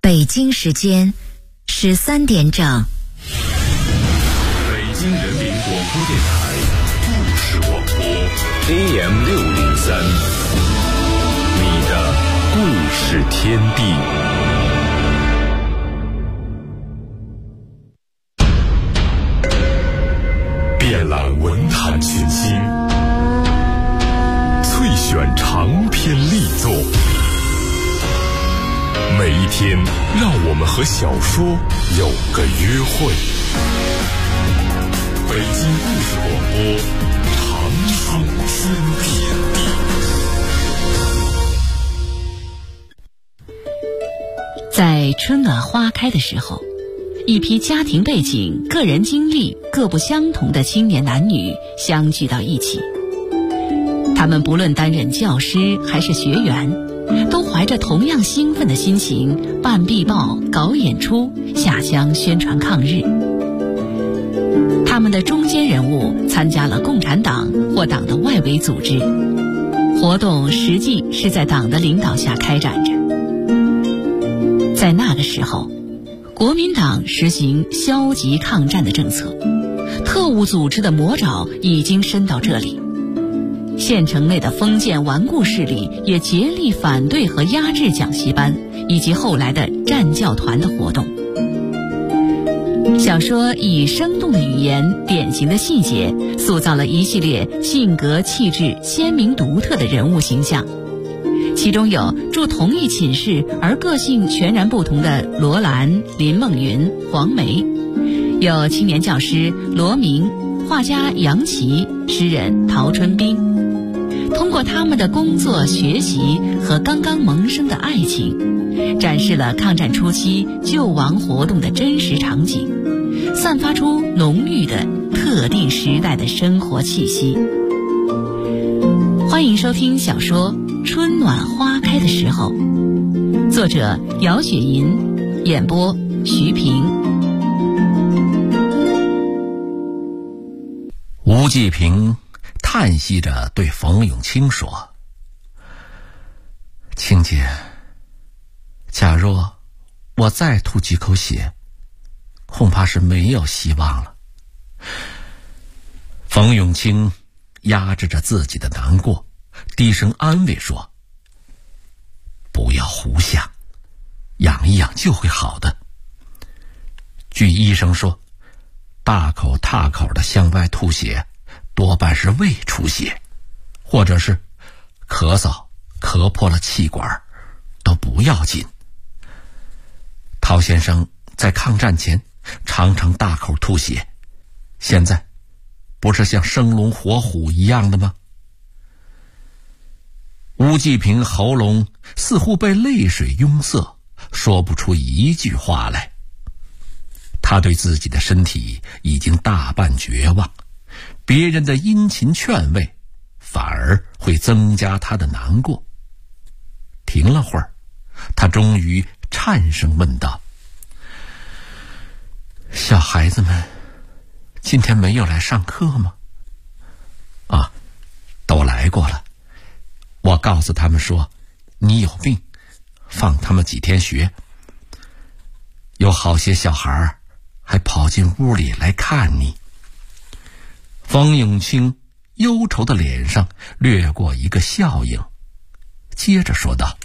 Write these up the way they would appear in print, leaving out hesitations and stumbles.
北京时间13点整。 北京人民广播电台故事广播 AM603，你的故事天地。遍览文坛群星，萃选长篇力作。每一天，让我们和小说有个约会。北京故事广播，长春天地。在春暖花开的时候，一批家庭背景、个人经历各不相同的青年男女相聚到一起。他们不论担任教师还是学员，都怀着同样兴奋的心情办壁报、搞演出、下乡宣传抗日。他们的中坚人物参加了共产党或党的外围组织，活动实际是在党的领导下开展着。在那个时候，国民党实行消极抗战的政策，特务组织的魔爪已经伸到这里。县城内的封建顽固势力也竭力反对和压制讲习班以及后来的战教团的活动。小说以生动的语言、典型的细节，塑造了一系列性格气质鲜明独特的人物形象。其中有住同一寝室而个性全然不同的罗兰、林梦云、黄梅，有青年教师罗明、画家杨琦、诗人陶春冰。通过他们的工作、学习和刚刚萌生的爱情，展示了抗战初期救亡活动的真实场景，散发出浓郁的特定时代的生活气息。欢迎收听小说《春暖花开的时候》，作者姚雪银，演播徐平。 吴继平叹息着对冯永清说：“清姐，假若我再吐几口血，恐怕是没有希望了。”冯永清压制着自己的难过，低声安慰说：“不要胡想，养一养就会好的。据医生说，大口大口的向外吐血，多半是胃出血，或者是咳嗽咳破了气管，都不要紧。陶先生在抗战前常常大口吐血，现在不是像生龙活虎一样的吗？”吴继平喉咙似乎被泪水拥塞，说不出一句话来。他对自己的身体已经大半绝望，别人的殷勤劝慰反而会增加他的难过。停了会儿，他终于颤声问道：“小孩子们今天没有来上课吗？”“啊，都来过了。我告诉他们说你有病，放他们几天学。有好些小孩还跑进屋里来看你。”冯永清忧愁的脸上掠过一个笑影，接着说道：“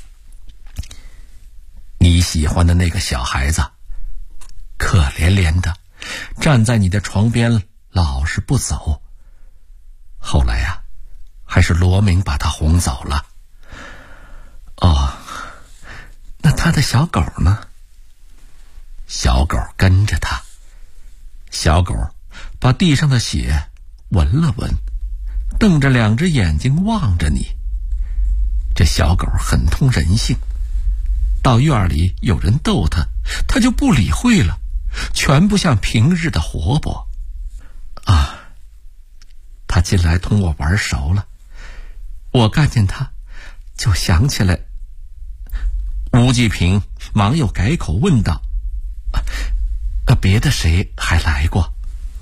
你喜欢的那个小孩子，可怜怜的站在你的床边老是不走，后来啊，还是罗明把他哄走了。”“哦，那他的小狗呢？”“小狗跟着他。”小狗把地上的血闻了闻，瞪着两只眼睛望着你。这小狗很通人性，到院里有人逗它，它就不理会了，全不像平日的活泼。啊，它近来同我玩熟了，我看见它就想起来。吴继平忙又改口问道：“别的谁还来过？”“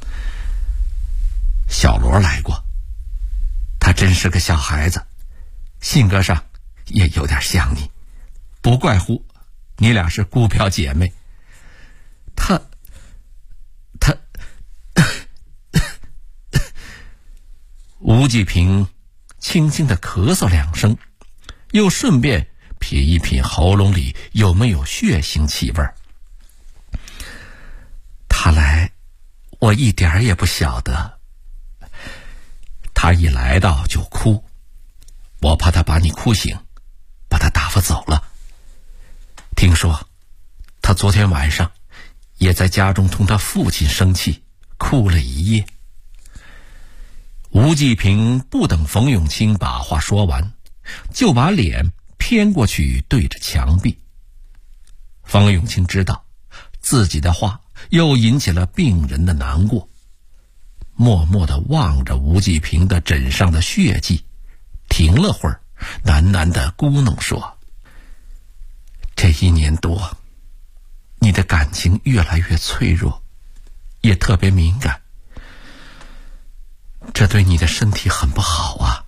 小罗来过，他真是个小孩子，性格上也有点像你，不怪乎你俩是姑表姐妹。他吴继平轻轻地咳嗽2声，又顺便品一品喉咙里有没有血腥气味。他来，我一点也不晓得。他一来到就哭，我怕他把你哭醒，把他打发走了。听说他昨天晚上也在家中同他父亲生气，哭了一夜。吴继平不等冯永清把话说完，就把脸偏过去对着墙壁。冯永清知道自己的话又引起了病人的难过，默默地望着吴继平的枕上的血迹，停了会儿，喃喃地咕哝说：这1年多，你的感情越来越脆弱，也特别敏感，这对你的身体很不好啊。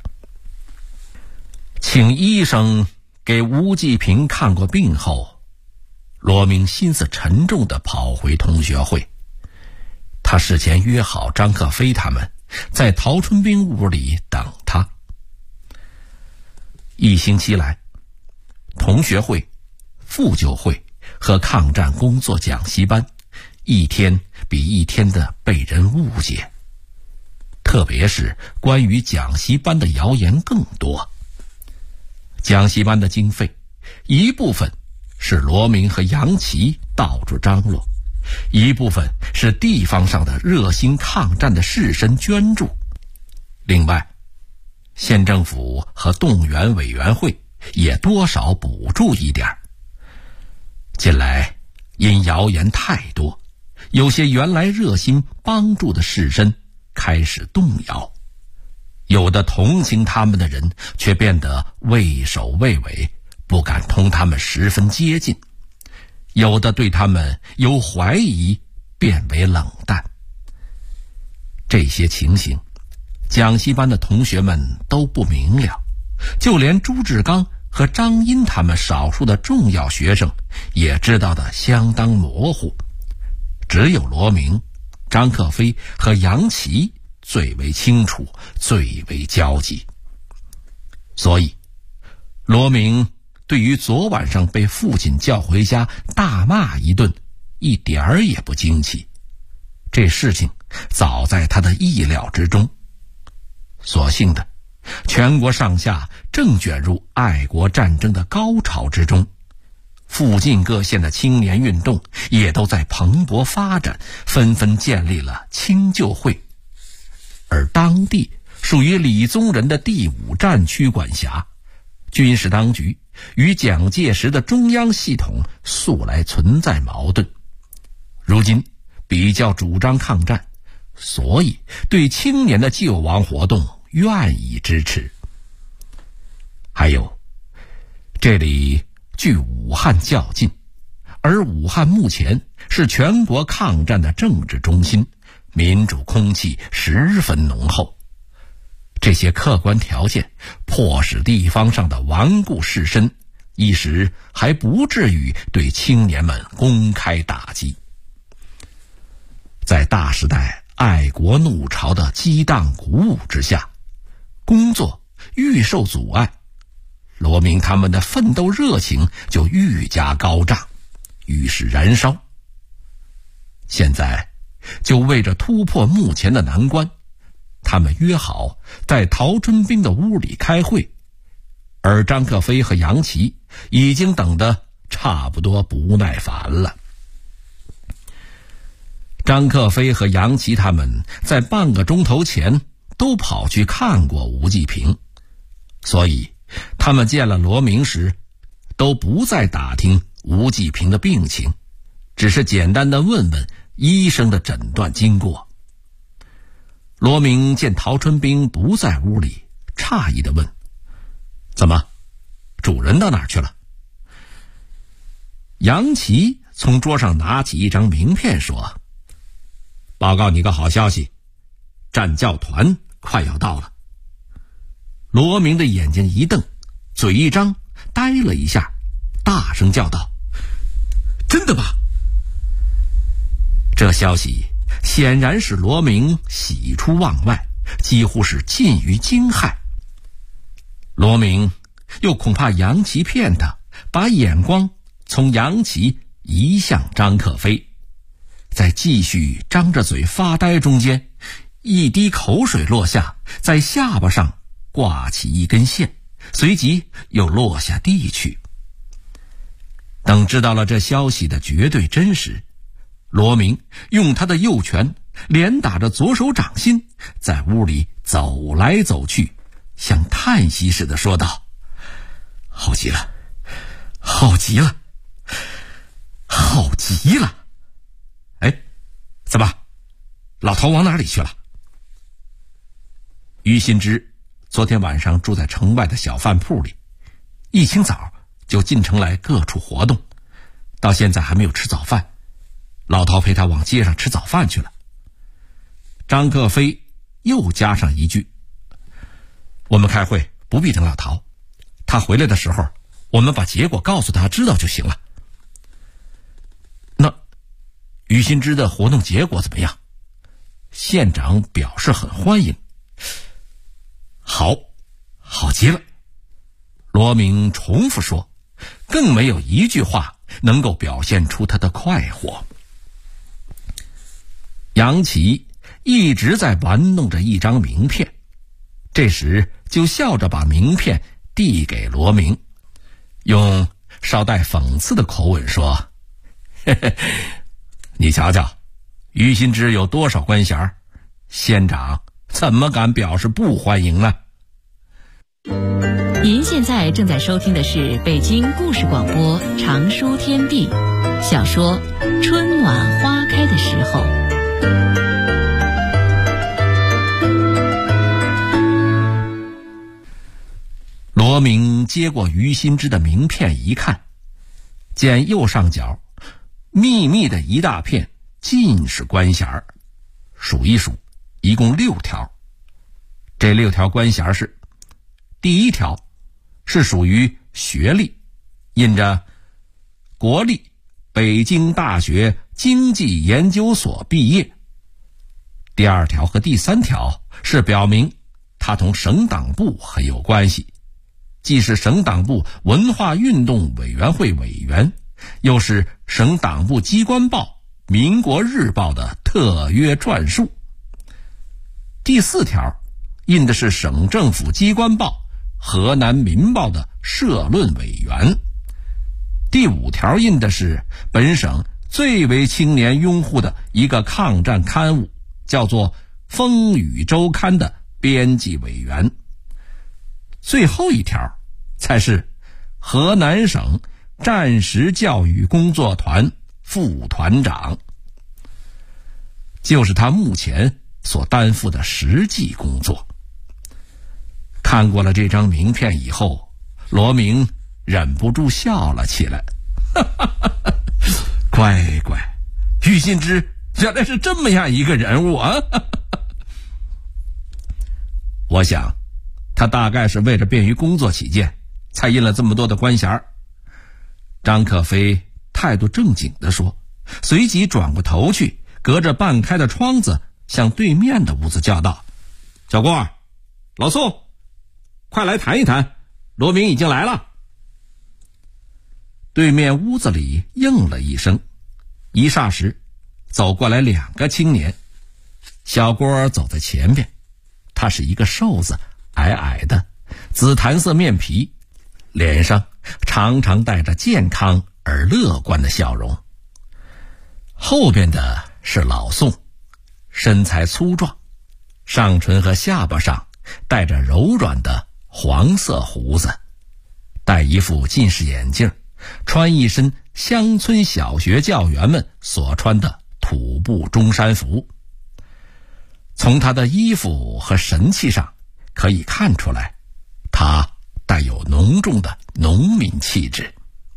请医生给吴继平看过病后，罗明心思沉重地跑回同学会。他事前约好张克飞他们在陶春兵屋里等他。1星期来，同学会、妇救会和抗战工作讲习班一天比一天的被人误解，特别是关于讲习班的谣言更多。讲习班的经费一部分是罗明和杨琦到处张罗，一部分是地方上的热心抗战的士绅捐助，另外县政府和动员委员会也多少补助一点。近来因谣言太多，有些原来热心帮助的士绅开始动摇，有的同情他们的人却变得畏首畏尾，不敢同他们十分接近，有的对他们由怀疑变为冷淡。这些情形讲习班的同学们都不明了，就连朱志刚和张殷他们少数的重要学生也知道的相当模糊，只有罗明、张克飞和杨琦最为清楚，最为焦急。所以罗明对于昨晚上被父亲叫回家大骂一顿一点儿也不惊奇，这事情早在他的意料之中。所幸的，全国上下正卷入爱国战争的高潮之中，附近各县的青年运动也都在蓬勃发展，纷纷建立了青救会。而当地属于李宗仁的第5战区管辖，军事当局与蒋介石的中央系统素来存在矛盾，如今比较主张抗战，所以对青年的救亡活动愿意支持。还有，这里距武汉较近，而武汉目前是全国抗战的政治中心，民主空气十分浓厚。这些客观条件迫使地方上的顽固士绅一时还不至于对青年们公开打击。在大时代爱国怒潮的激荡鼓舞之下，工作愈受阻碍，罗明他们的奋斗热情就愈加高涨，愈是燃烧。现在就为着突破目前的难关，他们约好在陶春兵的屋里开会，而张克飞和杨琦已经等得差不多不耐烦了。张克飞和杨琦他们在半个钟头前都跑去看过吴继平，所以他们见了罗明时都不再打听吴继平的病情，只是简单的问问医生的诊断经过。罗明见陶春兵不在屋里，诧异地问：怎么，主人到哪儿去了？杨琦从桌上拿起一张名片说：报告你个好消息，战教团快要到了。罗明的眼睛一瞪，嘴一张，呆了一下，大声叫道： 真的吧？这消息显然使罗明喜出望外，几乎是近于惊骇。罗明又恐怕杨琪骗他，把眼光从杨琪移向张克飞，在继续张着嘴发呆中间，一滴口水落下，在下巴上挂起一根线，随即又落下地去。等知道了这消息的绝对真实，罗明用他的右拳连打着左手掌心，在屋里走来走去，像叹息似的说道：好极了，好极了，好极了。哎，怎么老头往哪里去了？于新之昨天晚上住在城外的小饭铺里，一清早就进城来各处活动，到现在还没有吃早饭，老陶陪他往街上吃早饭去了。张克飞又加上一句：我们开会不必等老陶，他回来的时候我们把结果告诉他知道就行了。那于新之的活动结果怎么样？县长表示很欢迎。好极了，罗明重复说，更没有一句话能够表现出他的快活。杨琪一直在玩弄着一张名片，这时就笑着把名片递给罗明，用稍带讽刺的口吻说：嘿嘿，你瞧瞧，于新之有多少官衔，县长怎么敢表示不欢迎呢？ 您现在正在收听的是北京故事广播长书天地小说《春暖花开的时候》。 罗明接过于新之的名片一看，见右上角密密的一大片尽是官衔，数一数一共6条。这6条官衔是：第一条是属于学历，印着国立北京大学经济研究所毕业。第2条和第3条是表明他同省党部很有关系，既是省党部文化运动委员会委员，又是省党部机关报《民国日报》的特约撰述。第4条印的是省政府机关报《河南民报》的社论委员。第5条印的是本省最为青年拥护的一个抗战刊物，叫做《风雨周刊》的编辑委员。最后一条才是河南省战时教育工作团副团长，就是他目前所担负的实际工作。看过了这张名片以后，罗明忍不住笑了起来。乖乖，于新之原来是这么样一个人物啊！我想他大概是为了便于工作起见，才印了这么多的官衔。张克飞态度正经地说，随即转过头去，隔着半开的窗子向对面的屋子叫道：小郭，老宋，快来谈一谈，罗明已经来了。对面屋子里应了一声，一霎时走过来2个青年。小郭走在前边，他是一个瘦子，矮矮的，紫檀色面皮，脸上常常带着健康而乐观的笑容。后边的是老宋，身材粗壮，上唇和下巴上带着柔软的黄色胡子，戴一副近视眼镜，穿一身乡村小学教员们所穿的土布中山服。从他的衣服和神气上可以看出来，他带有浓重的农民气质。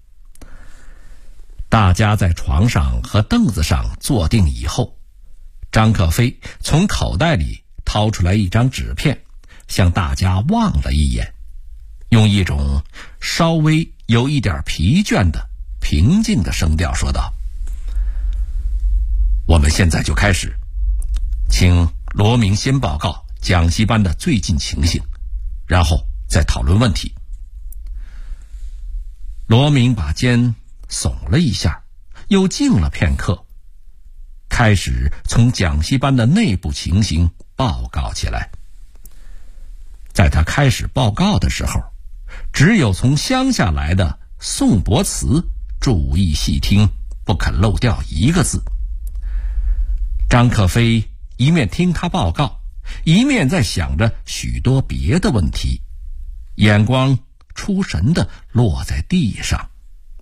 大家在床上和凳子上坐定以后，张克飞从口袋里掏出来一张纸片，向大家望了一眼，用一种稍微有一点疲倦的平静的声调说道：“我们现在就开始，请罗明先报告讲习班的最近情形，然后再讨论问题。”罗明把肩耸了一下，又静了片刻，开始从讲习班的内部情形报告起来。在他开始报告的时候，只有从乡下来的宋伯慈注意细听，不肯漏掉一个字。张克飞一面听他报告，一面在想着许多别的问题，眼光出神地落在地上。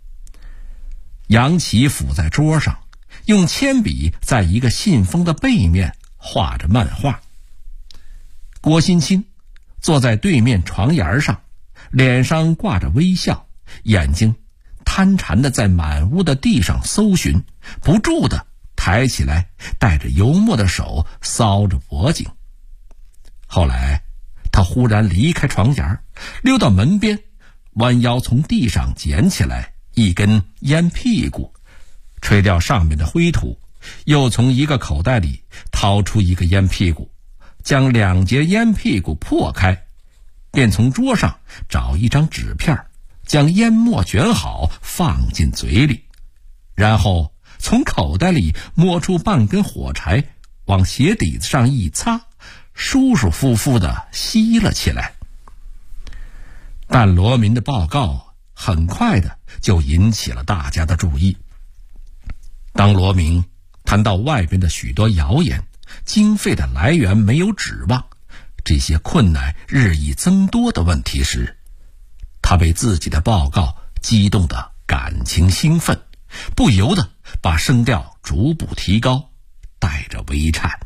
杨琦伏在桌上，用铅笔在一个信封的背面画着漫画。郭新清坐在对面床沿上，脸上挂着微笑，眼睛贪馋地在满屋的地上搜寻，不住地抬起来带着油墨的手搔着脖颈。后来他忽然离开床沿，溜到门边，弯腰从地上捡起来一根烟屁股，吹掉上面的灰土，又从一个口袋里掏出一个烟屁股，将2节烟屁股破开，便从桌上找一张纸片，将烟末卷好放进嘴里，然后从口袋里摸出半根火柴，往鞋底子上一擦，舒舒服服地吸了起来。但罗明的报告很快的就引起了大家的注意。当罗明谈到外边的许多谣言，经费的来源没有指望，这些困难日益增多的问题时，他被自己的报告激动的感情兴奋，不由得把声调逐步提高，带着微颤。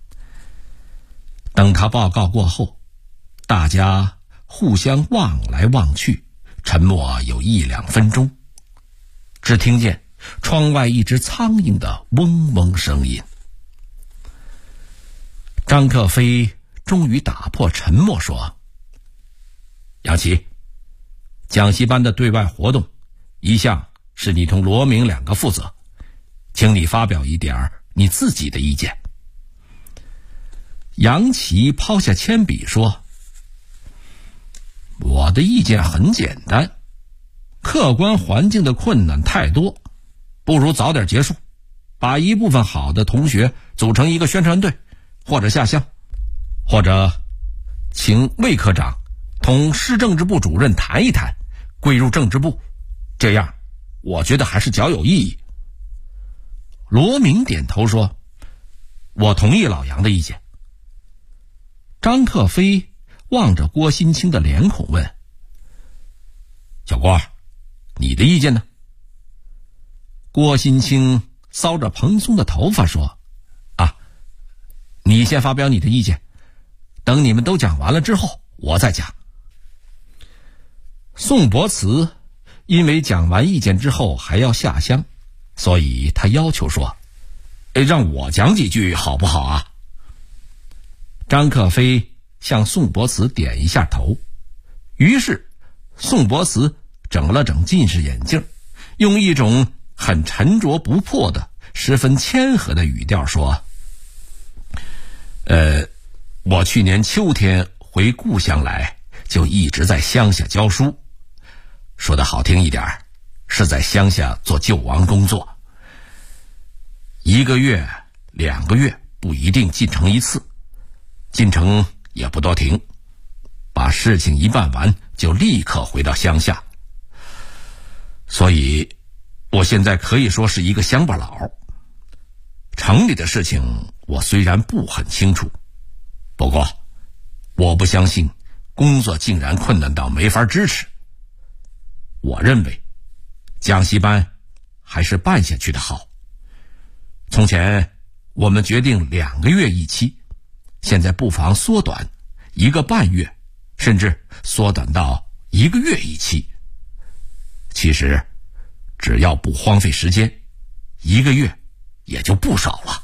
等他报告过后，大家互相望来望去，沉默有1、2分钟，只听见窗外一只苍蝇的嗡嗡声音。张克飞终于打破沉默说：“杨琦，讲习班的对外活动一向是你同罗明2个负责，请你发表一点你自己的意见。”杨琦抛下铅笔说：“我的意见很简单，客观环境的困难太多，不如早点结束，把一部分好的同学组成一个宣传队，或者下乡，或者请魏科长同市政治部主任谈一谈，归入政治部，这样我觉得还是较有意义。”罗明点头说：“我同意老杨的意见。”张克飞望着郭新清的脸孔问：“小郭，你的意见呢？”郭新清搔着蓬松的头发说：“你先发表你的意见，等你们都讲完了之后我再讲。”宋伯慈因为讲完意见之后还要下乡，所以他要求说：“让我讲几句好不好啊？”张克飞向宋伯慈点一下头，于是宋伯慈整了整近视眼镜，用一种很沉着不迫的十分谦和的语调说：“我去年秋天回故乡来，就一直在乡下教书，说的好听一点，是在乡下做救亡工作。1个月、2个月不一定进城一次，进城也不多停，把事情一办完就立刻回到乡下。所以我现在可以说是一个乡巴佬。城里的事情我虽然不很清楚，不过我不相信工作竟然困难到没法支持。我认为讲习班还是办下去的好。从前我们决定2个月一期，现在不妨缩短1个半月，甚至缩短到1个月一期。其实只要不荒废时间，1个月也就不少了。”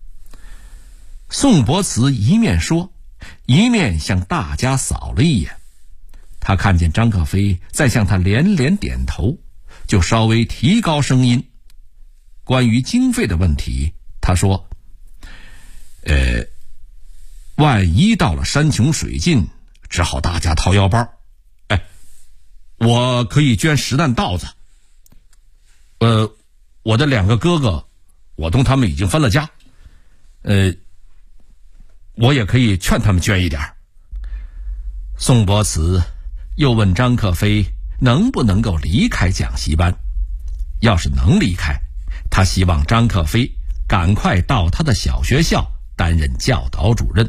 宋伯慈一面说，一面向大家扫了一眼。他看见张克飞在向他连连点头， 就稍微提高声音。关于经费的问题，他说万一到了山穷水尽，只好大家掏腰包。我可以捐10担稻子。我的2个哥哥，我同他们已经分了家。我也可以劝他们捐一点。宋伯慈又问张克飞能不能够离开讲习班。要是能离开，他希望张克飞赶快到他的小学校担任教导主任。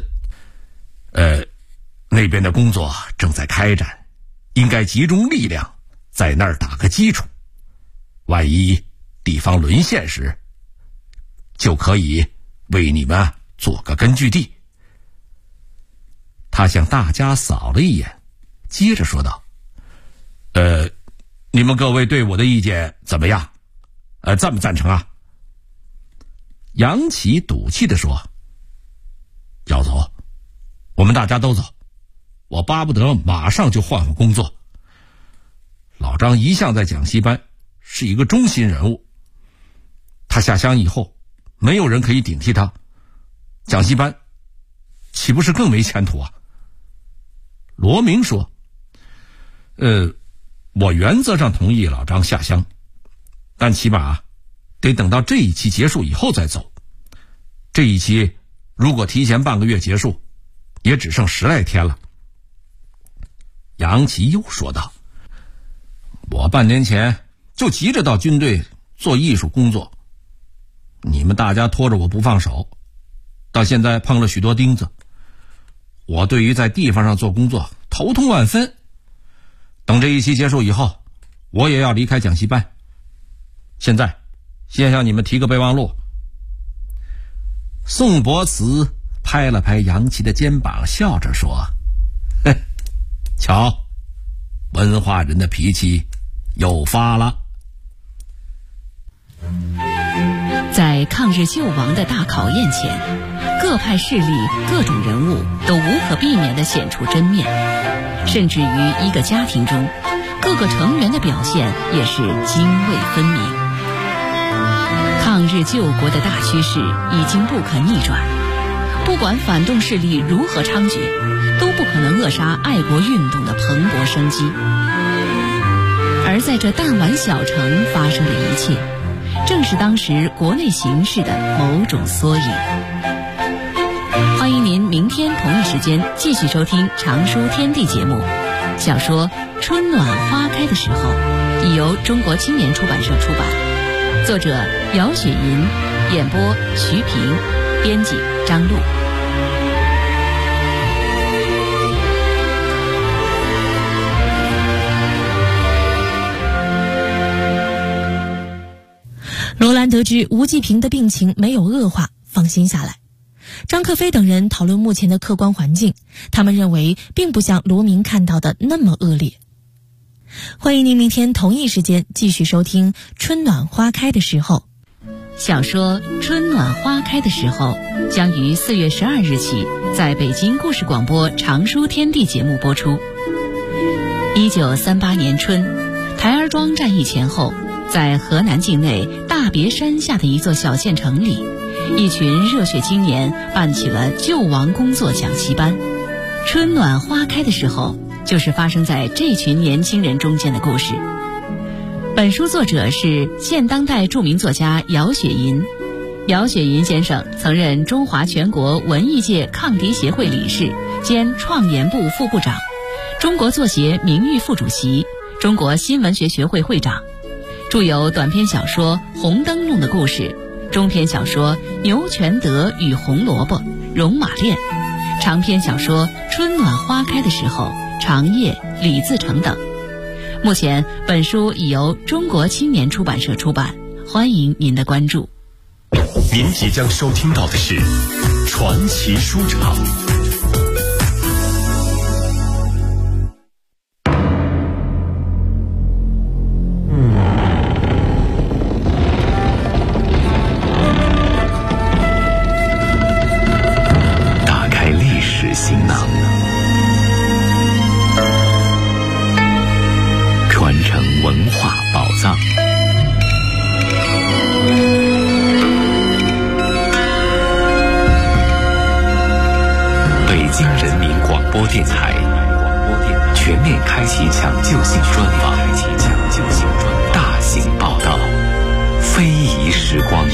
那边的工作正在开展，应该集中力量在那儿打个基础，万一地方沦陷时，就可以为你们做个根据地。他向大家扫了一眼，接着说道：你们各位对我的意见怎么样？赞不赞成啊？杨琦赌气地说：要走，我们大家都走，我巴不得马上就换工作。老张一向在讲习班是一个中心人物，他下乡以后没有人可以顶替他，讲习班岂不是更没前途啊？罗明说：我原则上同意老张下乡，但起码得等到这一期结束以后再走。这一期如果提前半个月结束，也只剩10来天了。杨琦又说道：我半年前就急着到军队做艺术工作，你们大家拖着我不放手，到现在碰了许多钉子，我对于在地方上做工作头痛万分。等这一期结束以后，我也要离开讲习班。现在先向你们提个备忘录。宋伯慈拍了拍杨琦的肩膀，笑着说：瞧，文化人的脾气又发了。 在抗日救亡的大考验前，各派势力、各种人物都无可避免地显出真面，甚至于一个家庭中，各个成员的表现也是泾渭分明。抗日救国的大趋势已经不可逆转，不管反动势力如何猖獗，都不可能扼杀爱国运动的蓬勃生机。而在这弹丸小城发生的一切，正是当时国内形势的某种缩影。欢迎您明天同一时间继续收听常书天地节目。小说《春暖花开的时候》已由中国青年出版社出版，作者姚雪银，演播徐平，编辑张璐。 罗兰得知吴继平的病情没有恶化，放心下来。张克飞等人讨论目前的客观环境，他们认为并不像罗明看到的那么恶劣。欢迎您明天同一时间继续收听《春暖花开的时候》。 小说《春暖花开的时候》将于4月12日起在北京故事广播常书天地节目播出。1938年春，台儿庄战役前后，在河南境内大别山下的一座小县城里，一群热血青年办起了救亡工作讲习班。春暖花开的时候，就是发生在这群年轻人中间的故事。本书作者是现当代著名作家姚雪银。姚雪银先生曾任中华全国文艺界抗敌协会理事兼创研部副部长，中国作协名誉副主席，中国新闻学学会会长，著有短篇小说《红灯笼的故事》，中篇小说《牛全德与红萝卜》《戎马恋》，长篇小说《春暖花开的时候》《长夜》《李自成》等。目前本书已由中国青年出版社出版，欢迎您的关注。 您即将收听到的是传奇书场。打开历史行囊，传承文化宝藏。 播电台，全面开启抢救性专访，大型报道，非遗时光。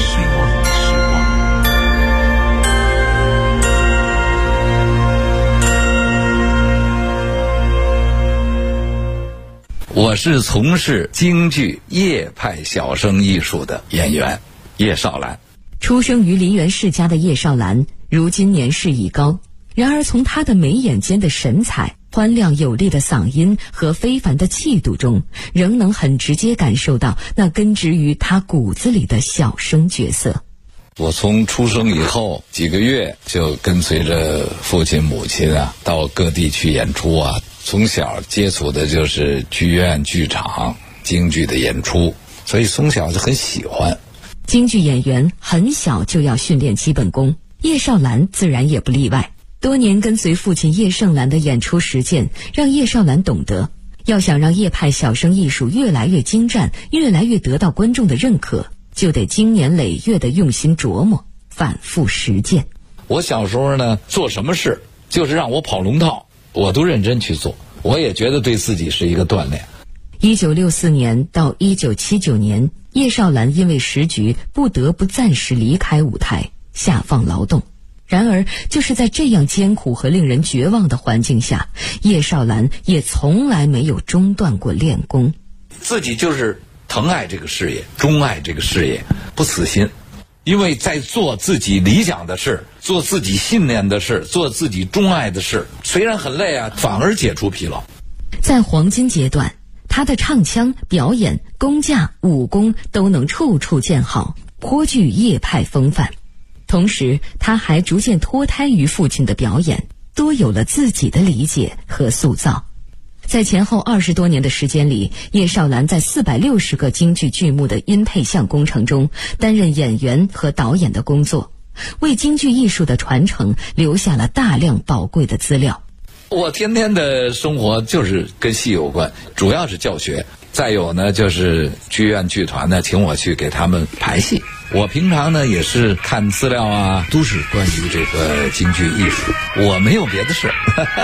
我是从事京剧叶派小生艺术的演员叶绍兰。 出生于梨园世家的叶绍兰，如今年事已高，然而从她的眉眼间的神采、欢亮有力的嗓音和非凡的气度中，仍能很直接感受到那根植于她骨子里的小生角色。 我从出生以后几个月就跟随着父亲母亲到各地去演出从小接触的就是剧院剧场京剧的演出，所以从小就很喜欢。 京剧演员很小就要训练基本功，叶绍兰自然也不例外。多年跟随父亲叶盛兰的演出实践，让叶绍兰懂得，要想让叶派小生艺术越来越精湛，越来越得到观众的认可，就得经年累月的用心琢磨，反复实践。 我小时候呢，做什么事就是让我跑龙套，我都认真去做，我也觉得对自己是一个锻炼。 1964年到1979年，叶绍兰因为时局不得不暂时离开舞台，下放劳动。然而就是在这样艰苦和令人绝望的环境下，叶绍兰也从来没有中断过练功。 自己就是疼爱这个事业，钟爱这个事业，不死心。因为在做自己理想的事，做自己信念的事，做自己钟爱的事，虽然很累反而解除疲劳。 在黄金阶段，他的唱腔、表演、功架、武功都能处处见好，颇具叶派风范。同时他还逐渐脱胎于父亲的表演，多有了自己的理解和塑造。在前后20多年的时间里，叶绍兰在460个京剧剧目的音配像工程中担任演员和导演的工作，为京剧艺术的传承留下了大量宝贵的资料。 我天天的生活就是跟戏有关，主要是教学，再有呢就是剧院剧团呢请我去给他们排戏。我平常呢也是看资料都是关于这个京剧艺术，我没有别的事。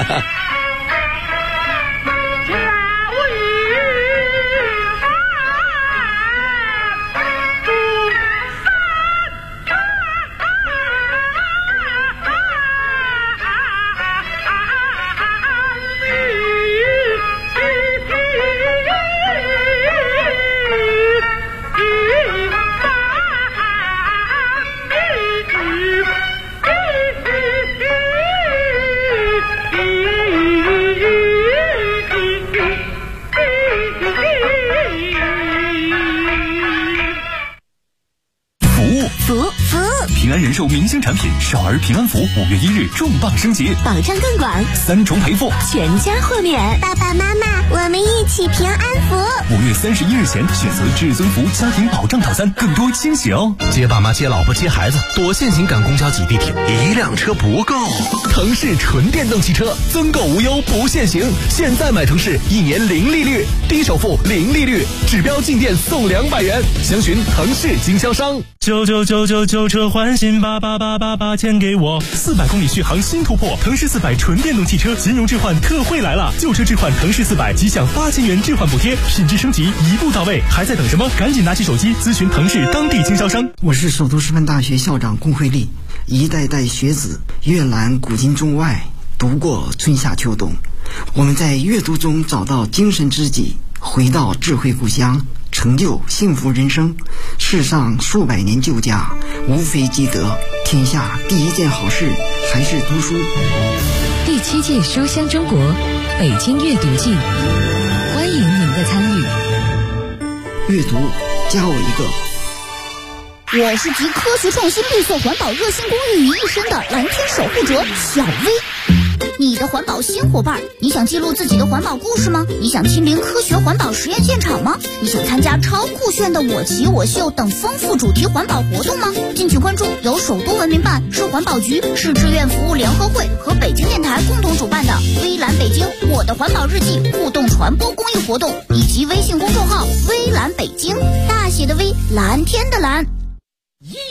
平安人寿明星产品少儿平安福5月1日重磅升级， 保障更广 ，3重赔付， 全家豁免。爸爸妈妈，我们一起平安福。 5月31日前选择至尊福家庭保障套餐，更多惊喜哦！ 接爸妈、接老婆、接孩子，躲现行赶公交挤地铁，一辆车不够。腾势纯电动汽车，增购无忧不限行，现在买腾势1年0利率，低首付0利率，指标进店送200元，详询腾势经销商。 旧车换新，88888钱给我，400公里续航新突破，腾势400纯电动汽车金融置换特惠来了，旧车置换腾势400即享8000元置换补贴，品质升级一步到位，还在等什么？赶紧拿起手机咨询腾势当地经销商。 我是首都师范大学校长龚慧丽，一代代学子阅览古今中外，读过春夏秋冬，我们在阅读中找到精神知己，回到智慧故乡，成就幸福人生。世上数百年旧家，无非积德，天下第一件好事还是读书。 第7届书香中国北京阅读季，欢迎您的参与。 阅读加我一个。 我是集科学创新、绿色环保、热心公益于一身的蓝天守护者小薇。你的环保新伙伴，你想记录自己的环保故事吗？你想亲临科学环保实验现场吗？你想参加超酷炫的我骑我秀等丰富主题环保活动吗？敬请关注由首都文明办、市环保局、市志愿服务联合会和北京电台共同主办的微蓝北京我的环保日记互动传播公益活动，以及微信公众号微蓝北京，大写的微，蓝天的蓝。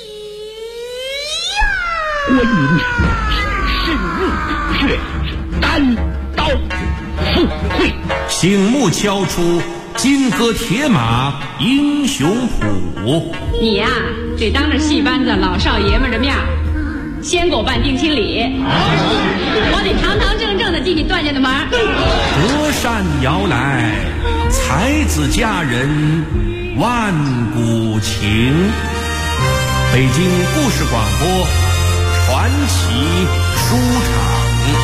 观音是命，却丹单刀赴会。 醒目敲出金戈铁马英雄谱。 你呀，得当着戏班子老少爷们的面先给我办定亲礼，我得堂堂正正的进你段家的门。 隔山遥来，才子佳人万古情。北京故事广播传奇书场。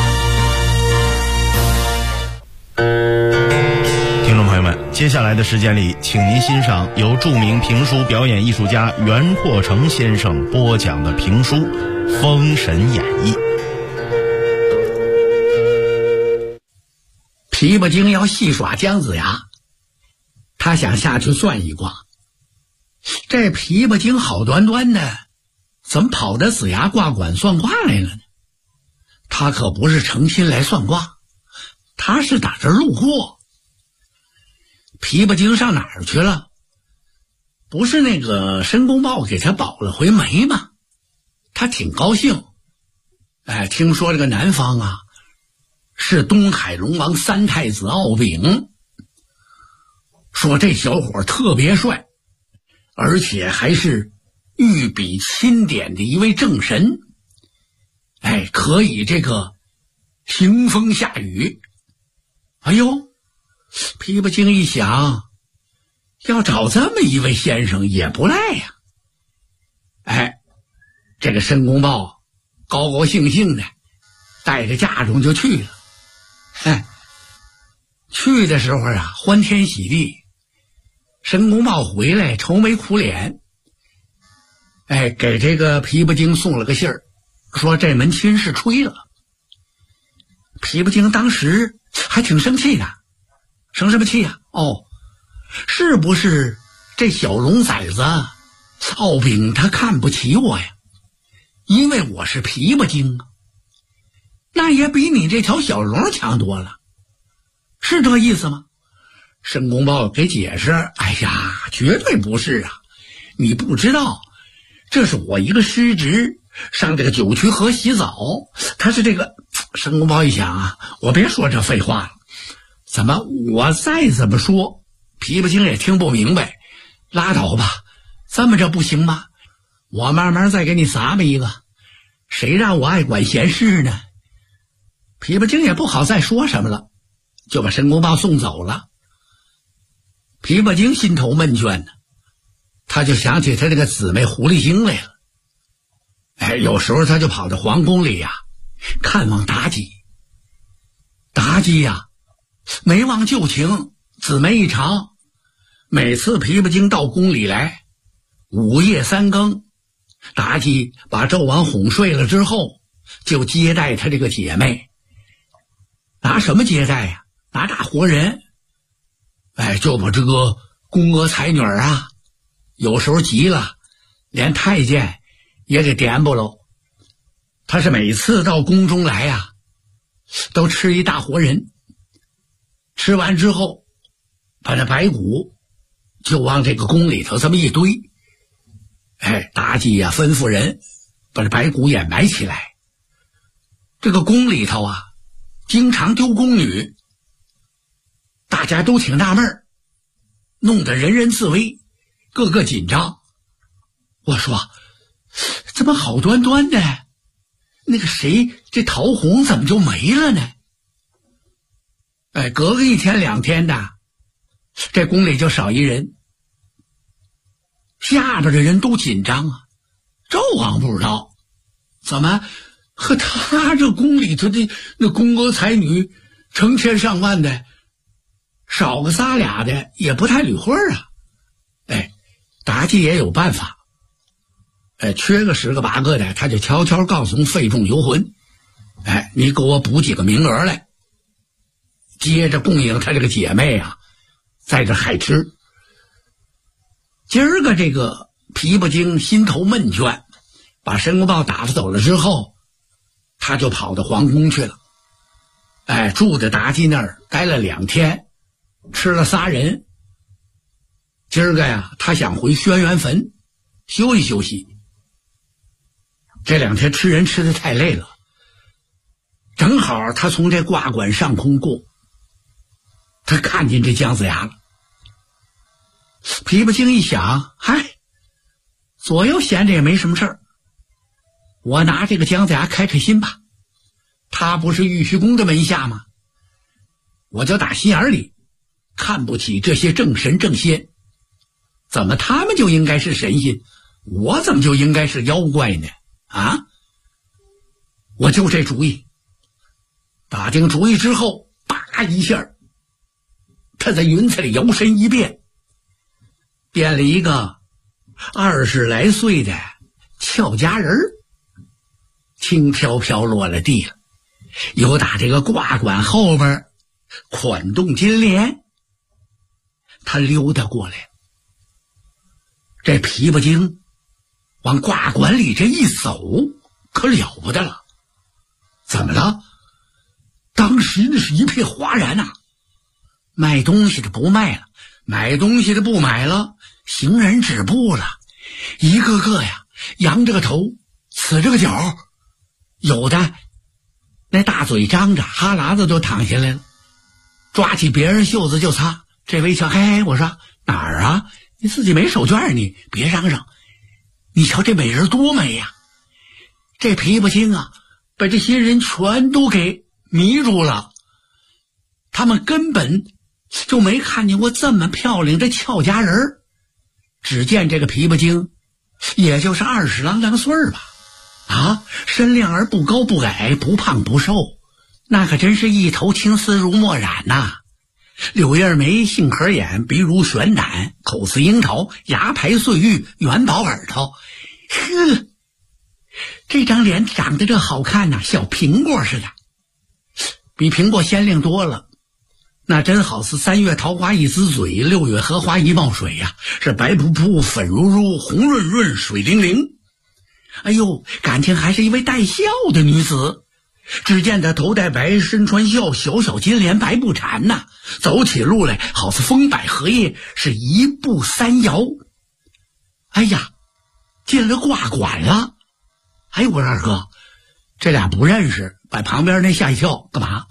听众朋友们，接下来的时间里，请您欣赏由著名评书表演艺术家袁阔成先生播讲的评书《封神演义》。 琵琶精要戏耍姜子牙，他想下去算一卦。这琵琶精好端端的，怎么跑到子牙卦馆算卦来了呢？他可不是诚心来算卦，他是打这路过。琵琶精上哪儿去了？不是那个申公豹给他保了回媒吗？他挺高兴。听说这个南方啊，是东海龙王三太子敖丙，说这小伙特别帅，而且还是御笔钦点的一位正神，可以这个行风下雨。哎呦，琵琶精一想，要找这么一位先生也不赖呀。这个申公豹高高兴兴的带着嫁妆就去了。去的时候啊，欢天喜地。申公豹回来愁眉苦脸，给这个琵琶精送了个信儿，说这门亲事吹了。琵琶精当时还挺生气的，生什么气啊？是不是这小龙崽子敖丙他看不起我呀？因为我是琵琶精啊，那也比你这条小龙强多了，是这意思吗？申公豹给解释，绝对不是啊，你不知道，这是我一个师侄上这个九曲河洗澡，他是这个。申公豹一想啊，我别说这废话了，怎么我再怎么说琵琶精也听不明白，拉倒吧，这么着不行吗？我慢慢再给你撒么一个，谁让我爱管闲事呢？琵琶精也不好再说什么了，就把申公豹送走了。琵琶精心头闷倦呢，他就想起他这个姊妹狐狸精来了。有时候他就跑到皇宫里看望妲己。妲己没忘旧情，姊妹一场。每次琵琶精到宫里来，午夜三更，妲己把纣王哄睡了之后，就接待他这个姐妹。拿什么接待呀？拿大活人。就把这个宫娥才女有时候急了，连太监也给点不喽。他是每次到宫中来都吃一大活人，吃完之后把那白骨就往这个宫里头这么一堆。妲己吩咐人把这白骨也埋起来。这个宫里头经常丢宫女，大家都挺纳闷，弄得人人自危，个个紧张。我说怎么好端端的那个谁，这陶虹怎么就没了呢？隔个一天两天的，这宫里就少一人。下边的人都紧张纣王不知道怎么和他这宫里头的那宫娥才女成千上万的，少个仨俩的也不太捋会妲己也有办法，缺个10个8个的，他就悄悄告诉费仲游魂，你给我补几个名额来，接着供应他这个姐妹在这海吃。今儿个这个琵琶精心头闷倦，把申公豹打发走了之后，他就跑到皇宫去了。住在妲己那儿待了2天，吃了3人。今儿个他想回轩辕坟休息休息。这2天吃人吃得太累了， 正好他从这挂馆上空过，他看见这姜子牙了。琵琶精一想，嗨，左右闲着也没什么事儿，我拿这个姜子牙开开心吧。他不是玉虚宫的门下吗？我就打心眼里看不起这些正神正仙，怎么他们就应该是神仙，我怎么就应该是妖怪呢？啊！我就这主意。打定主意之后，叭一下，他在云彩里摇身一变，变了一个20来岁的俏佳人，轻飘飘落了地了。又打这个挂馆后边款动金莲，他溜达过来。这琵琶精往挂馆里这一走，可了不得了。怎么了？当时那是一片哗然啊！卖东西的不卖了，买东西的不买了，行人止步了，一个个呀扬着个头，呲着个脚，有的那大嘴张着，哈喇子都淌下来了，抓起别人袖子就擦。这位瞧，嘿，我说哪儿啊？你自己没手绢，你别嚷嚷。你瞧这美人多美呀！这琵琶精啊，把这些人全都给迷住了，他们根本就没看见过这么漂亮的俏佳人。只见这个琵琶精也就是20郎当岁吧，啊，身量而不高不矮，不胖不瘦，那可真是一头青丝如墨染呐。柳叶眉，杏核眼，鼻如悬胆，口似樱桃，牙排碎玉，元宝耳朵。呵，这张脸长得这好看呐，小苹果似的，比苹果鲜亮多了。那真好似3月桃花一呲嘴，6月荷花一冒水呀，是白扑扑，粉如如，红润润，水灵灵。哎呦，感情还是一位带笑的女子。只见她头戴白，身穿孝，小小金莲白不缠呐，走起路来好似风摆荷叶，是一步3摇。哎呀，进了挂馆了。哎，我说二哥，这俩不认识，把旁边那吓一跳，干嘛？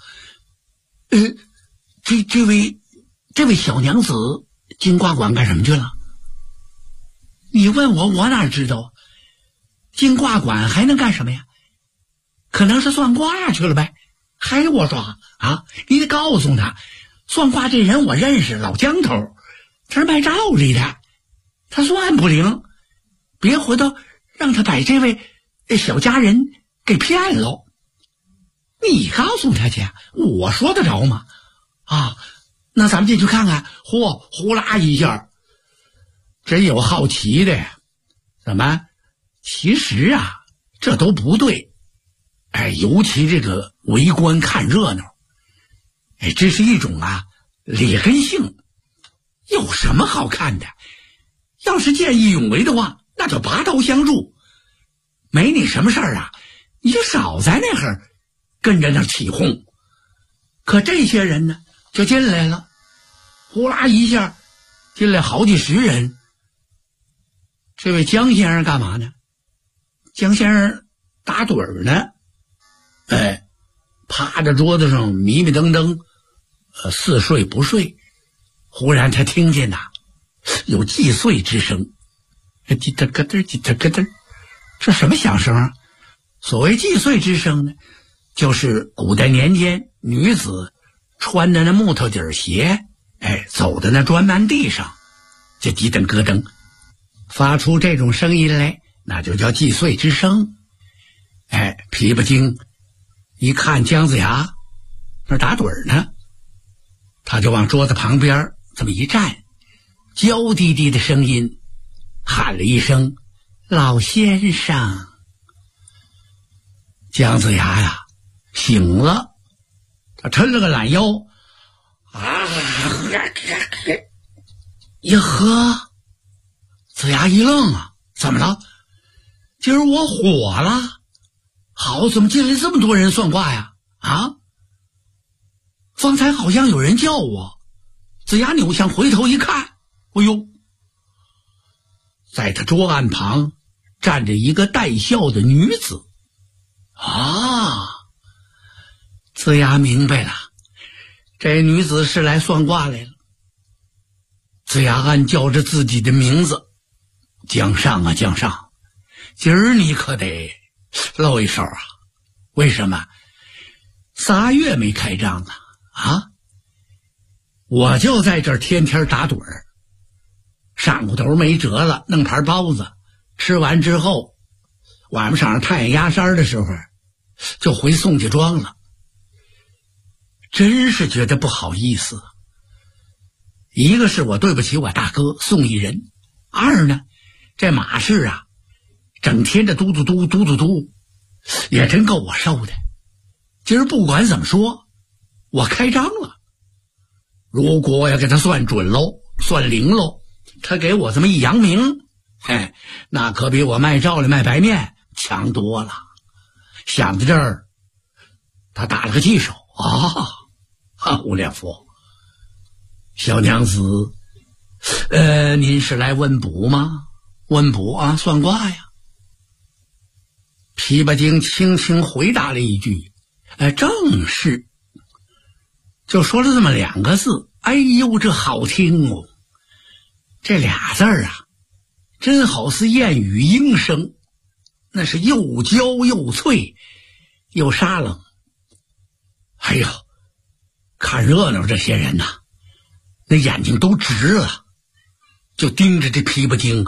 这位小娘子进挂馆干什么去了？你问我，我哪知道？进挂馆还能干什么呀？可能是算卦去了呗。还我说啊，你得告诉他，算卦这人我认识，老江头，他是卖照例的，他算不灵，别回头让他把这位小家人给骗喽。你告诉他去，我说得着吗？啊，那咱们进去看看。嚯，呼啦一下，真有好奇的。怎么？其实啊，这都不对。哎，尤其这个围观看热闹，哎，这是一种劣根性。有什么好看的？要是见义勇为的话，那就拔刀相助。没你什么事儿啊，你就少在那儿跟着那起哄。可这些人呢，就进来了，呼啦一下进来好几十人。这位江先生干嘛呢？江先生打盹儿呢。哎，趴着桌子上迷迷瞪瞪，似睡不睡。忽然他听见有祭岁之声，叽哒咯噔，叽哒咯噔，这什么响声啊？所谓祭岁之声呢，就是古代年间女子穿的那木头底鞋，哎，走的那砖板地上，就叽噔咯噔，发出这种声音来，那就叫祭岁之声。哎，琵琶精一看姜子牙那打盹儿呢，他就往桌子旁边这么一站，娇滴滴的声音喊了一声：“老先生。”姜子牙呀醒了，他抻了个懒腰，呀呵，子牙一愣啊，怎么了？今儿我火了？好，怎么进来这么多人算卦呀？啊！方才好像有人叫我。子牙扭向回头一看，哎呦，在他桌案旁站着一个带笑的女子。啊， 子牙明白了，这女子是来算卦来了。子牙暗叫着自己的名字：江上啊江上，今儿你可得露一手啊！为什么？3月没开张呢？啊！我就在这儿天天打盹儿，上午头没辙了，弄盘包子，吃完之后，晚上太阳压山的时候，就回宋家庄了。真是觉得不好意思。一个是我对不起我大哥宋义人，二呢，这马氏啊，整天的嘟嘟嘟嘟嘟嘟，也真够我受的。今儿不管怎么说，我开张了。如果我要给他算准喽，算灵喽，他给我这么一扬名，嘿，那可比我卖照里卖白面强多了。想到这儿，他打了个记手啊，无量佛，小娘子，您是来问卜吗？问卜啊，算卦呀。琵琶精轻轻回答了一句：正是。就说了这么2个字，哎呦，这好听哦！这俩字儿啊，真好似燕语莺声，那是又娇又脆，又沙冷。哎呦，看热闹这些人呐，那眼睛都直了，就盯着这琵琶精啊。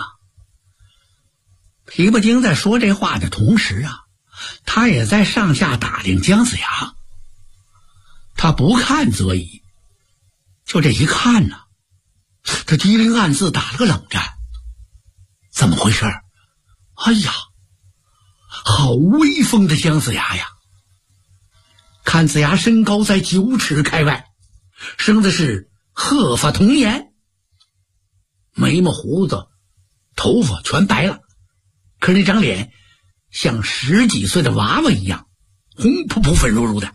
琵琶精在说这话的同时啊，他也在上下打量姜子牙。他不看则已，就这一看呢，他机灵暗自打了个冷战。怎么回事？哎呀，好威风的姜子牙呀！看子牙身高在9尺开外，生的是鹤发童颜，眉毛胡子头发全白了，可是那张脸像10几岁的娃娃一样，红扑扑粉如如的。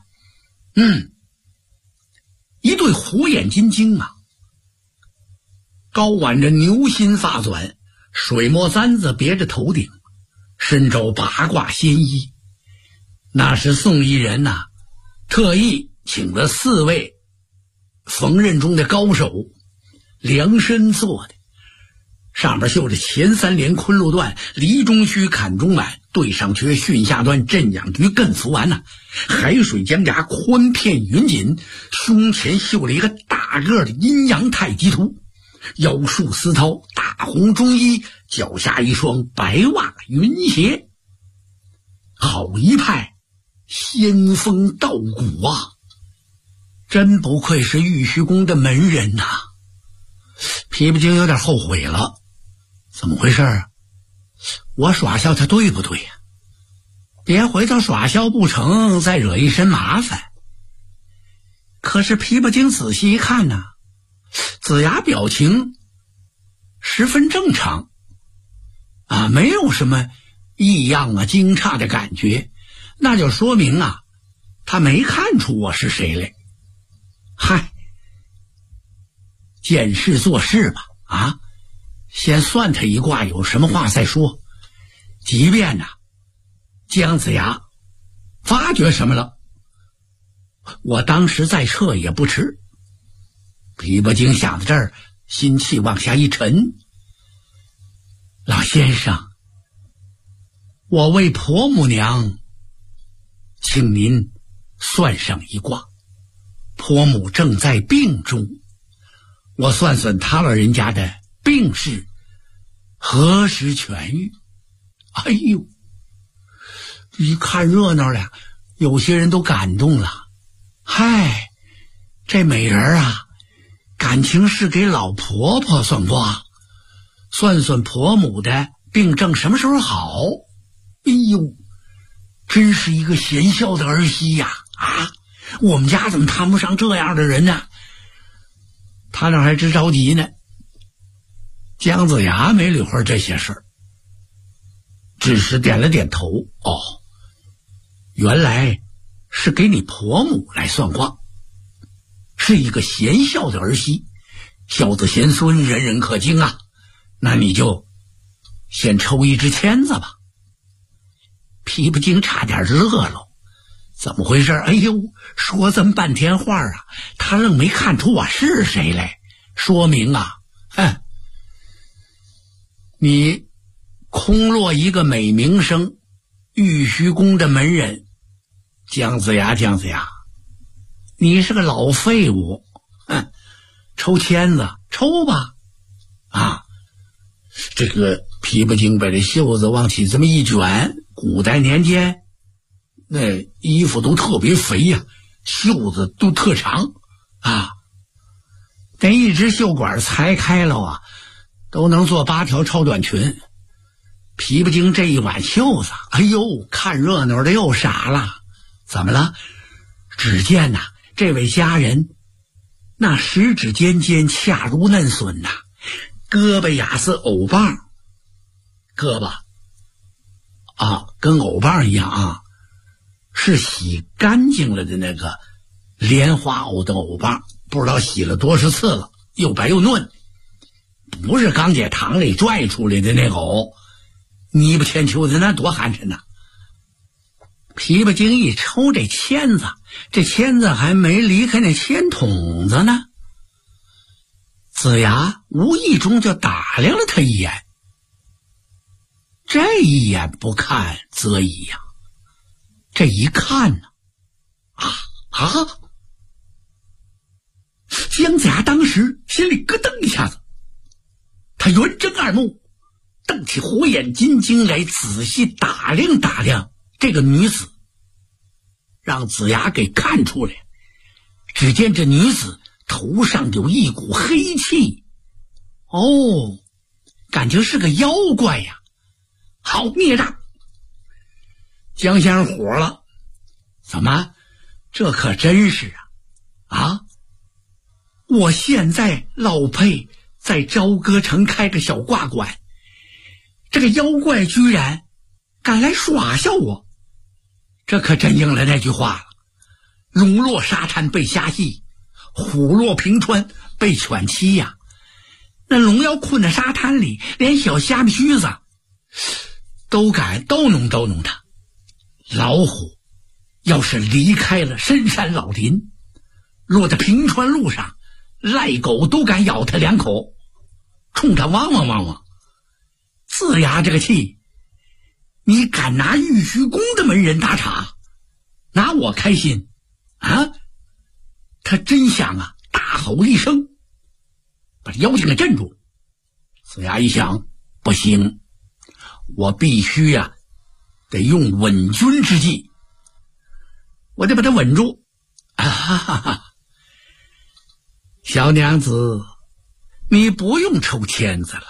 一对虎眼金睛啊，高挽着牛心发纂，水墨簪子别着头顶，身着八卦仙衣。那是宋义人呐，特意请了4位缝纫中的高手量身做的，上边绣着前3联昆路段，离中虚坎中满，对上缺巽下端，震阳局艮伏完呐，海水江崖宽片云锦，胸前绣了一个大个的阴阳太极图，腰束丝绦，大红中衣，脚下一双白袜云鞋，好一派仙风道骨啊！真不愧是玉虚宫的门人呐。琵琶精有点后悔了，怎么回事啊？我耍笑他对不对呀？别回头耍笑不成，再惹一身麻烦。可是琵琶精仔细一看呢，子牙表情十分正常啊，没有什么异样啊惊诧的感觉，那就说明啊，他没看出我是谁来。嗨，见事做事吧啊，先算他一卦，有什么话再说。即便呢，姜子牙发觉什么了，我当时再撤也不迟。琵琶精想到这儿，心气往下一沉。老先生，我为婆母娘，请您算上一卦。婆母正在病中，我算算他老人家的病势何时痊愈。哎呦，一看热闹了，有些人都感动了。嗨，这美人啊，感情是给老婆婆算卦，算算婆母的病症什么时候好。哎呦，真是一个贤孝的儿媳呀！啊，我们家怎么谈不上这样的人呢？他那还直着急呢。姜子牙没理会这些事儿，只是点了点头。哦，原来是给你婆母来算卦，是一个贤孝的儿媳，孝子贤孙，人人可敬啊。那你就先抽一支签子吧。琵琶精差点乐了， 怎么回事？哎呦，说这么半天话啊，他愣没看出我是谁来，说明啊，你空落一个美名声，玉虚宫的门人，姜子牙，你是个老废物，抽签子抽吧，这个琵琶精把这袖子往起这么一卷，古代年间那衣服都特别肥呀，袖子都特长那一只袖管裁开了啊，都能做8条超短裙。琵琶精这一挽袖子，哎呦，看热闹的又傻了。怎么了？只见这位佳人那十指尖恰如嫩笋胳膊雅似藕棒，胳膊跟藕棒一样是洗干净了的那个莲花藕的藕棒，不知道洗了多少次了，又白又嫩，不是钢铁堂里拽出来的那个藕，泥巴千秋的那多寒碜琵琶精一抽这签子，这签子还没离开那签筒子呢，子牙无意中就打量了他一眼。这一眼不看则已呀，这一看呢，姜子牙当时心里咯噔一下子，他圆睁二目，瞪起火眼金睛来仔细打量这个女子，让子牙给看出来。只见这女子头上有一股黑气，感觉是个妖怪呀。好孽障！姜先生火了，怎么？这可真是我现在老配在朝歌城开个小挂馆，这个妖怪居然敢来耍笑我，这可真应了那句话了：龙落沙滩被虾戏，虎落平川被犬欺呀。那龙要困在沙滩里，连小虾米须子都敢逗弄他。老虎要是离开了深山老林，落在平川路上，赖狗都敢咬他2口，冲他汪汪。龇牙这个气，你敢拿玉虚宫的门人打岔，拿我开心他真想大吼一声，把妖精给镇住。龇牙一想，不行，我必须得用稳军之计，我得把他稳住。小娘子，你不用抽签子了。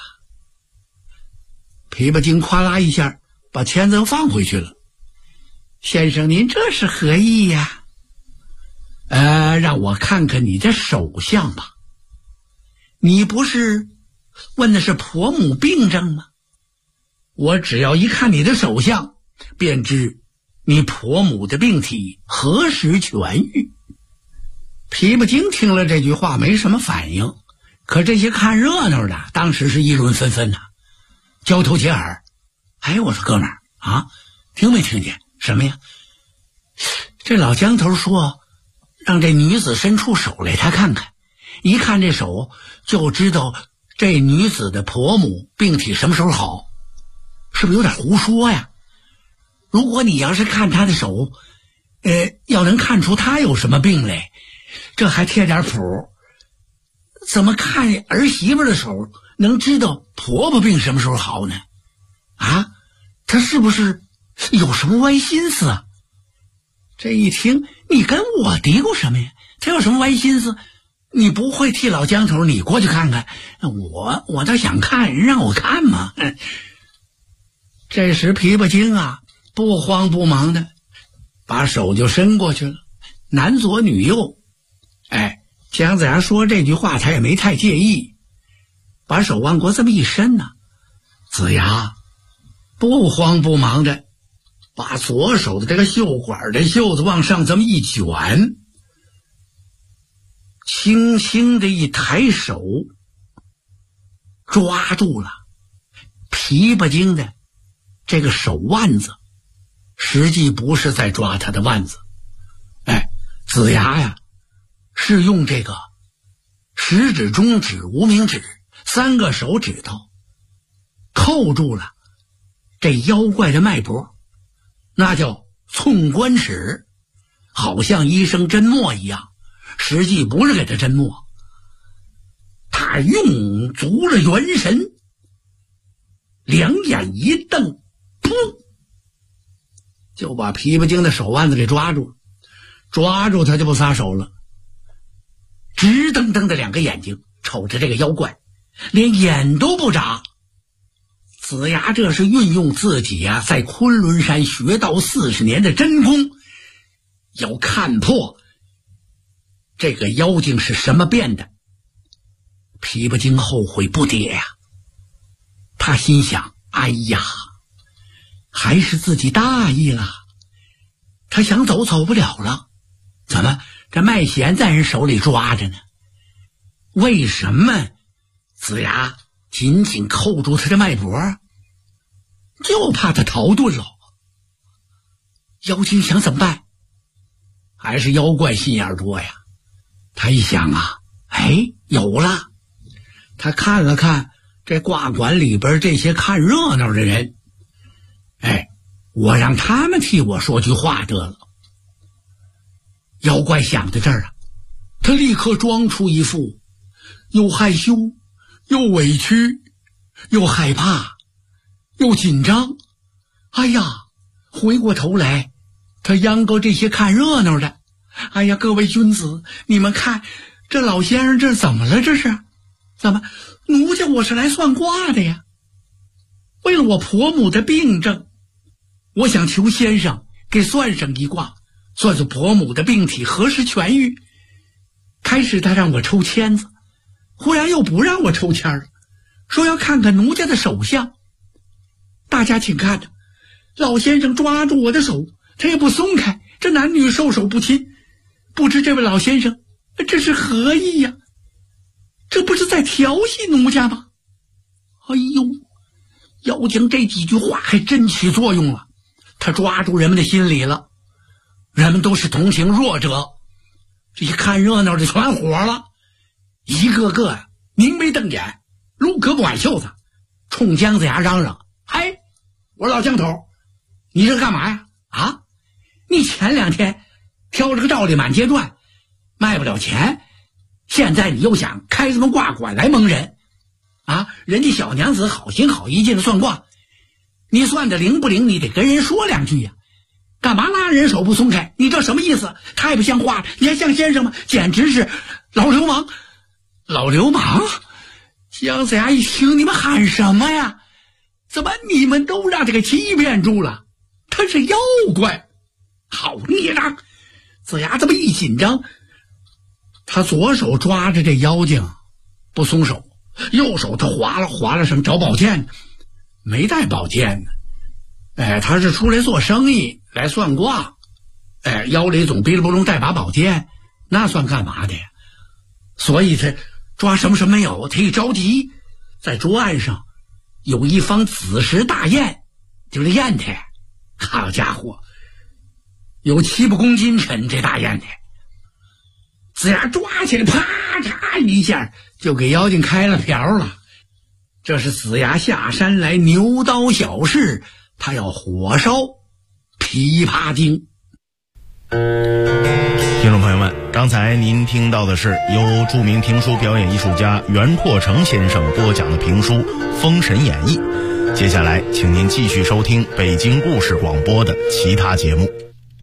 琵琶精夸啦一下把签子放回去了。先生，您这是何意呀？让我看看你的手相吧。你不是问的是婆母病症吗？我只要一看你的手相，便知你婆母的病体何时痊愈。琵琶精听了这句话没什么反应，可这些看热闹的当时是议论纷纷交头接耳。我说哥们儿听没听见什么呀？这老姜头说让这女子伸出手来他看看，一看这手就知道这女子的婆母病体什么时候好，是不是有点胡说呀？如果你要是看她的手要能看出她有什么病来，这还贴点谱，怎么看儿媳妇的手能知道婆婆病什么时候好呢？她是不是有什么歪心思这一听，你跟我嘀咕什么呀？她有什么歪心思？你不会替老姜头，你过去看看。我倒想看，人让我看嘛。这时琵琶精不慌不忙的把手就伸过去了，男左女右。姜子牙说这句话他也没太介意，把手往过这么一伸子牙不慌不忙的把左手的这个袖管的袖子往上这么一卷，轻轻的一抬手抓住了琵琶精的这个手腕子，实际不是在抓他的腕子， 子牙呀，是用这个食指、中指、无名指3个手指头扣住了这妖怪的脉搏，那叫寸关尺，好像医生针墨一样，实际不是给他针墨。他用足了元神，两眼一瞪，噗，就把琵琶精的手腕子给抓住了。抓住他就不撒手了，直瞪瞪的2个眼睛瞅着这个妖怪，连眼都不眨。子牙这是运用自己呀，在昆仑山学道40年的真功，要看破这个妖精是什么变的。琵琶精后悔不迭呀，他心想：哎呀，还是自己大意了。他想走走不了了，怎么这麦弦在人手里抓着呢？为什么子牙紧紧扣住他的脉搏？就怕他逃遁了。妖精想怎么办？还是妖怪心眼多呀。他一想啊，有了。他看了看这卦馆里边这些看热闹的人，我让他们替我说句话得了。妖怪想到这儿啊，他立刻装出一副又害羞又委屈又害怕又紧张。哎呀，回过头来他央告这些看热闹的：哎呀，各位君子，你们看这老先生这怎么了？这是怎么？奴家我是来算卦的呀，为了我婆母的病症，我想求先生给算上一卦，算算婆母的病体何时痊愈。开始他让我抽签子，忽然又不让我抽签了，说要看看奴家的手相。大家请看着，老先生抓住我的手，他也不松开，这男女授受不亲，不知这位老先生这是何意呀？这不是在调戏奴家吗？哎呦，妖精这几句话还真起作用了，他抓住人们的心理了。人们都是同情弱者，这些看热闹的全火了，一个个明眉瞪眼，撸胳膊挽袖子，冲姜子牙嚷嚷：我说老姜头，你这干嘛呀？你前2天挑着个道理满街转，卖不了钱，现在你又想开什么卦馆来蒙人人家小娘子好心好意进来算卦，你算的灵不灵，你得跟人说2句呀。干嘛拉人手不松开？你这什么意思？太不像话了！你还像先生吗？简直是老流氓！老流氓！姜子牙一听，你们喊什么呀？怎么你们都让这个欺骗住了？他是妖怪！好孽障！子牙这么一紧张，他左手抓着这妖精不松手，右手他划拉上找宝剑，没带宝剑呢。他是出来做生意来算卦，腰里总逼了不中带把宝剑，那算干嘛的呀？所以他抓什么没有，他一着急，在桌案上有一方紫石大砚，就是砚台，好家伙，有7、8公斤沉，这大砚台。子牙抓起来，啪嚓一下就给妖精开了瓢了。这是子牙下山来牛刀小试，他要火烧琵琶精。 听众朋友们，刚才您听到的是由著名评书表演艺术家袁阔成先生播讲的评书《封神演义》。接下来请您继续收听北京故事广播的其他节目。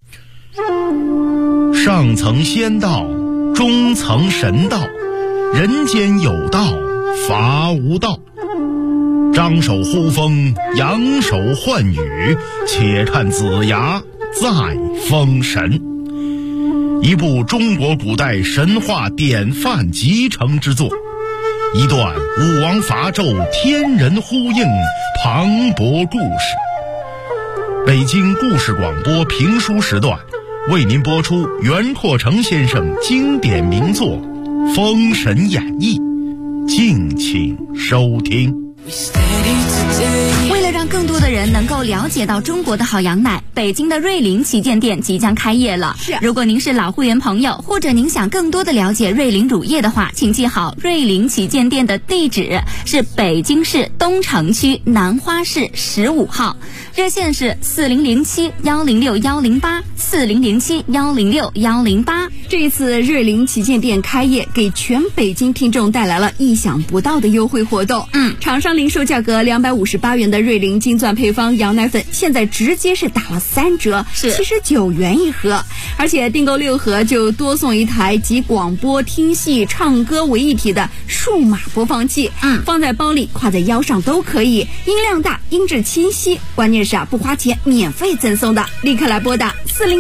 上层仙道，中层神道，人间有道，伐无道。张手呼风，扬手唤雨，且看子牙在封神。一部中国古代神话典范集成之作，一段武王伐纣天人呼应磅礴故事。北京故事广播评书时段为您播出袁阔成先生经典名作《封神演义》，敬请收听。 为了让让更多的人能够了解到中国的好羊奶，北京的瑞麟旗舰店即将开业了。如果您是老会员朋友，或者您想更多的了解瑞麟乳业的话，请记好瑞麟旗舰店的地址是北京市东城区南花市15号，热线是4007-106-108，4007-106-108。 这一次瑞麟旗舰店开业，给全北京听众带来了意想不到的优惠活动。厂商零售价格258元的瑞麟金钻配方羊奶粉，现在直接是打了3折，是79元一盒，而且订购6盒就多送一台集广播、听戏、唱歌为一体的数码播放器，放在包里、挎在腰上都可以，音量大、音质清晰，关键是不花钱，免费赠送的，立刻来拨打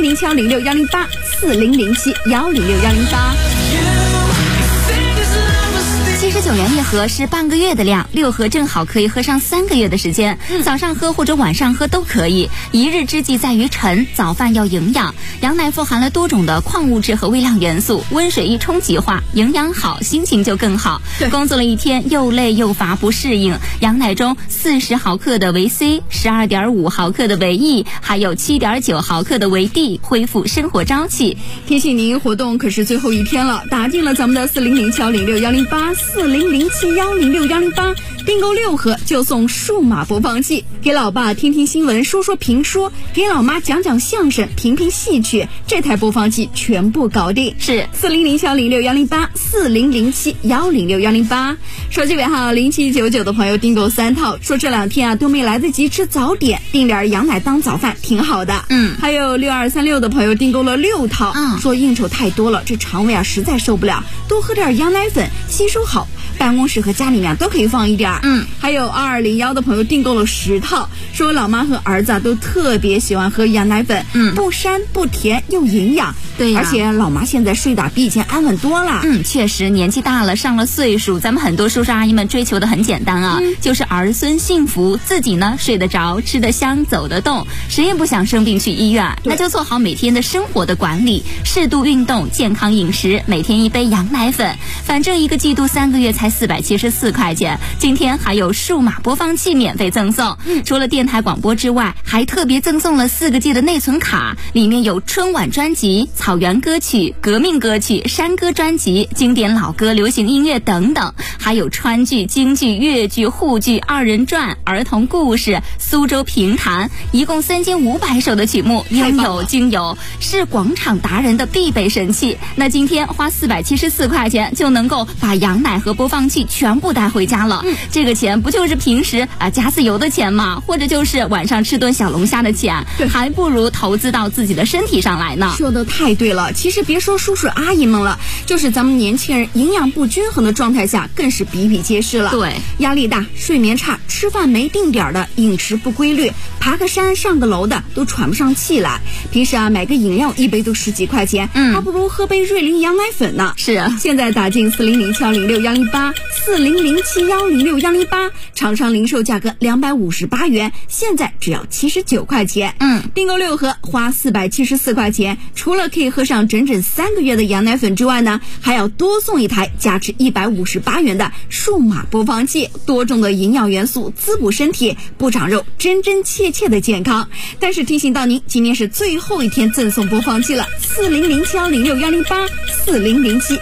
4007-106-108，4007-106-108。79元一盒是半个月的量，6盒正好可以喝上3个月的时间，早上喝或者晚上喝都可以。一日之计在于晨，早饭要营养。羊奶富含了多种的矿物质和微量元素，温水一冲即化，营养好，心情就更好。工作了一天又累又乏不适应，羊奶中40毫克的维 C、12.5毫克的维 E， 还有7.9毫克的维 D， 恢复生活朝气。提醒您，活动可是最后一天了，打进了咱们的4007-106-108，4007-106-108，订购6盒就送数码播放器，给老爸听听新闻、说说评说，给老妈讲讲相声、评评戏曲，这台播放器全部搞定。是4007-106-108，4007-106-108。手机尾号0799的朋友订购3套，说这2天都没来得及吃早点，订点羊奶当早饭挺好的。还有6236的朋友订购了6套，说应酬太多了，这肠胃实在受不了，多喝点羊奶粉吸收好，办公室和家里面都可以放一点。还有2201的朋友订购了10套，说老妈和儿子都特别喜欢喝羊奶粉，不膻不甜又营养。对呀，而且老妈现在睡得比以前安稳多了。确实年纪大了，上了岁数，咱们很多叔叔阿姨们追求的很简单啊，就是儿孙幸福，自己呢睡得着，吃得香，走得动，谁也不想生病去医院，那就做好每天的生活的管理，适度运动，健康饮食，每天1杯羊奶粉，反正1个季度3个月才474块钱。今天还有数码播放器免费赠送，除了电台广播之外，还特别赠送了4个 G 的内存卡，里面有春晚专辑、草原歌曲、革命歌曲、山歌专辑、经典老歌、流行音乐等等，还有川剧、京剧、粤剧、沪剧、2人转、儿童故事、苏州评弹，一共3500首的曲目，应有尽有，是广场达人的必备神器。那今天花474块钱就能够把羊奶和播放器全部带回家了，这个钱不就是平时加次油的钱吗？或者就是晚上吃顿小龙虾的钱，还不如投资到自己的身体上来呢。说的太对了，其实别说叔叔阿姨们了，就是咱们年轻人营养不均衡的状态下更是比比皆是了。对，压力大、睡眠差、吃饭没定点的、饮食不规律、爬个山上个楼的都喘不上气来，平时买个饮料1杯都10几块钱，还不如喝杯瑞麟羊奶粉呢。是，现在打进4007-106-108，4007-106-108，厂商零售价格258元，现在只要79块钱。订购6盒花474块钱，除了可以喝上整整3个月的羊奶粉之外呢，还要多送一台价值158元的数码播放器，多种的营养元素滋补身体，不长肉，真真切切的健康。但是提醒到您，今天是最后一天赠送播放器了，4007-106-108，4007